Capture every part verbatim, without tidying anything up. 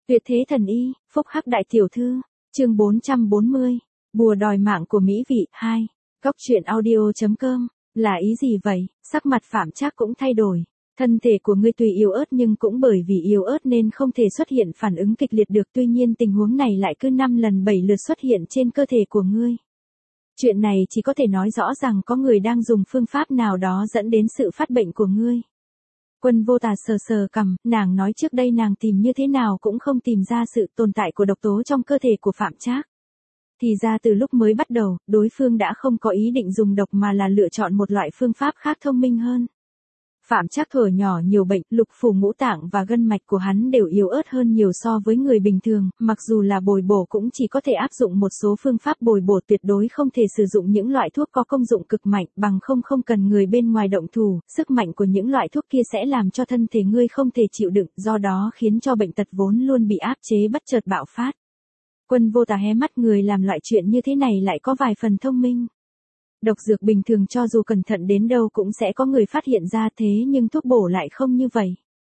Tuyệt thế thần y, phúc hắc đại tiểu thư, chương bốn trăm bốn mươi, bùa đòi mạng của mỹ vị, hai, góc truyện audio.com, là ý gì vậy? Sắc mặt Phạm Trác cũng thay đổi. Thân thể của ngươi tuy yếu ớt nhưng cũng bởi vì yếu ớt nên không thể xuất hiện phản ứng kịch liệt được, tuy nhiên tình huống này lại cứ năm lần bảy lượt xuất hiện trên cơ thể của ngươi. Chuyện này chỉ có thể nói rõ rằng có người đang dùng phương pháp nào đó dẫn đến sự phát bệnh của ngươi. Quân Vô Tà sờ sờ cằm, nàng nói trước đây nàng tìm như thế nào cũng không tìm ra sự tồn tại của độc tố trong cơ thể của Phạm Trác. Thì ra từ lúc mới bắt đầu, đối phương đã không có ý định dùng độc mà là lựa chọn một loại phương pháp khác thông minh hơn. Phạm Trác thuở nhỏ nhiều bệnh, lục phủ ngũ tạng và gân mạch của hắn đều yếu ớt hơn nhiều so với người bình thường, mặc dù là bồi bổ cũng chỉ có thể áp dụng một số phương pháp bồi bổ, tuyệt đối không thể sử dụng những loại thuốc có công dụng cực mạnh, bằng không không cần người bên ngoài động thủ, sức mạnh của những loại thuốc kia sẽ làm cho thân thể ngươi không thể chịu đựng, do đó khiến cho bệnh tật vốn luôn bị áp chế bất chợt bạo phát. Quân Vô Tà hé mắt, người làm loại chuyện như thế này lại có vài phần thông minh. Độc dược bình thường cho dù cẩn thận đến đâu cũng sẽ có người phát hiện ra, thế nhưng thuốc bổ lại không như vậy.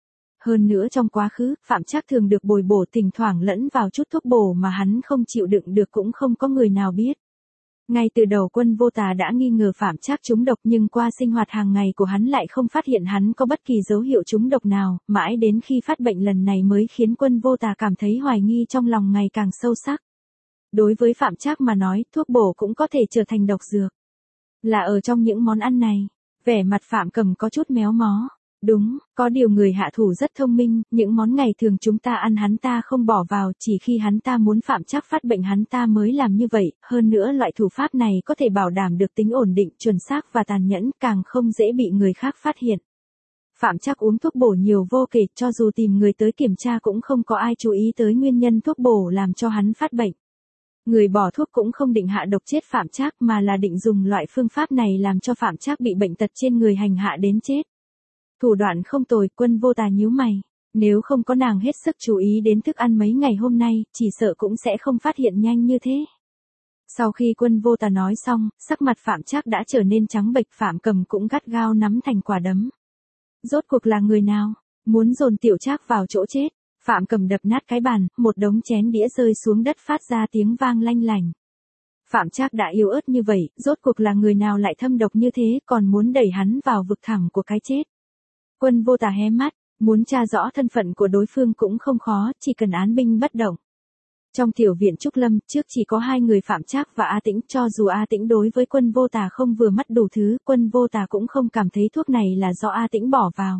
Hơn nữa trong quá khứ, Phạm Trác thường được bồi bổ thỉnh thoảng lẫn vào chút thuốc bổ mà hắn không chịu đựng được, cũng không có người nào biết. Ngay từ đầu Quân Vô Tà đã nghi ngờ Phạm Trác trúng độc, nhưng qua sinh hoạt hàng ngày của hắn lại không phát hiện hắn có bất kỳ dấu hiệu trúng độc nào, mãi đến khi phát bệnh lần này mới khiến Quân Vô Tà cảm thấy hoài nghi trong lòng ngày càng sâu sắc. Đối với Phạm Trác mà nói, thuốc bổ cũng có thể trở thành độc dược. Là ở trong những món ăn này. Vẻ mặt Phạm Cầm có chút méo mó. Đúng, có điều người hạ thủ rất thông minh, những món ngày thường chúng ta ăn hắn ta không bỏ vào, chỉ khi hắn ta muốn Phạm Trác phát bệnh hắn ta mới làm như vậy, hơn nữa loại thủ pháp này có thể bảo đảm được tính ổn định, chuẩn xác và tàn nhẫn, càng không dễ bị người khác phát hiện. Phạm Trác uống thuốc bổ nhiều vô kể, cho dù tìm người tới kiểm tra cũng không có ai chú ý tới nguyên nhân thuốc bổ làm cho hắn phát bệnh. Người bỏ thuốc cũng không định hạ độc chết Phạm Trác mà là định dùng loại phương pháp này làm cho Phạm Trác bị bệnh tật trên người hành hạ đến chết. Thủ đoạn không tồi. Quân Vô Tà nhíu mày. Nếu không có nàng hết sức chú ý đến thức ăn mấy ngày hôm nay, chỉ sợ cũng sẽ không phát hiện nhanh như thế. Sau khi Quân Vô Tà nói xong, sắc mặt Phạm Trác đã trở nên trắng bệch, Phạm Cầm cũng gắt gao nắm thành quả đấm. Rốt cuộc là người nào muốn dồn Tiểu Trác vào chỗ chết? Phạm Cầm đập nát cái bàn, một đống chén đĩa rơi xuống đất phát ra tiếng vang lanh lành. Phạm Trác đã yếu ớt như vậy, rốt cuộc là người nào lại thâm độc như thế, còn muốn đẩy hắn vào vực thẳm của cái chết. Quân Vô Tà hé mắt, muốn tra rõ thân phận của đối phương cũng không khó, chỉ cần án binh bất động. Trong tiểu viện Trúc Lâm, trước chỉ có hai người Phạm Trác và A Tĩnh, cho dù A Tĩnh đối với Quân Vô Tà không vừa mắt đủ thứ, Quân Vô Tà cũng không cảm thấy thuốc này là do A Tĩnh bỏ vào.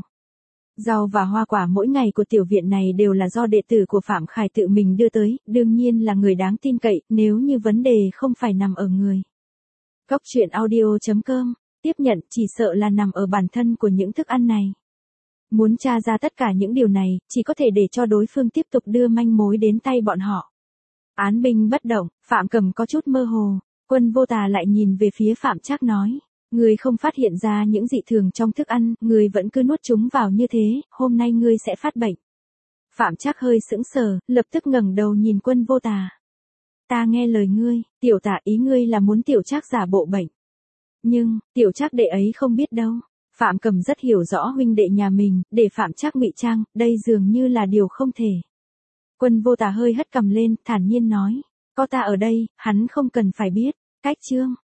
Rau và hoa quả mỗi ngày của tiểu viện này đều là do đệ tử của Phạm Khải tự mình đưa tới, đương nhiên là người đáng tin cậy, nếu như vấn đề không phải nằm ở người. Góc truyện audio.com, tiếp nhận chỉ sợ là nằm ở bản thân của những thức ăn này. Muốn tra ra tất cả những điều này, chỉ có thể để cho đối phương tiếp tục đưa manh mối đến tay bọn họ. Án binh bất động, Phạm Cầm có chút mơ hồ, Quân Vô Tà lại nhìn về phía Phạm Trác nói. Ngươi không phát hiện ra những dị thường trong thức ăn, ngươi vẫn cứ nuốt chúng vào như thế, hôm nay ngươi sẽ phát bệnh. Phạm Trác hơi sững sờ, lập tức ngẩng đầu nhìn Quân Vô Tà. Ta nghe lời ngươi, Tiểu Tà, ý ngươi là muốn Tiểu Trác giả bộ bệnh. Nhưng, Tiểu Trác đệ ấy không biết đâu. Phạm Cầm rất hiểu rõ huynh đệ nhà mình, để Phạm Trác ngụy trang, đây dường như là điều không thể. Quân Vô Tà hơi hất cằm lên, thản nhiên nói, có ta ở đây, hắn không cần phải biết. Cách chương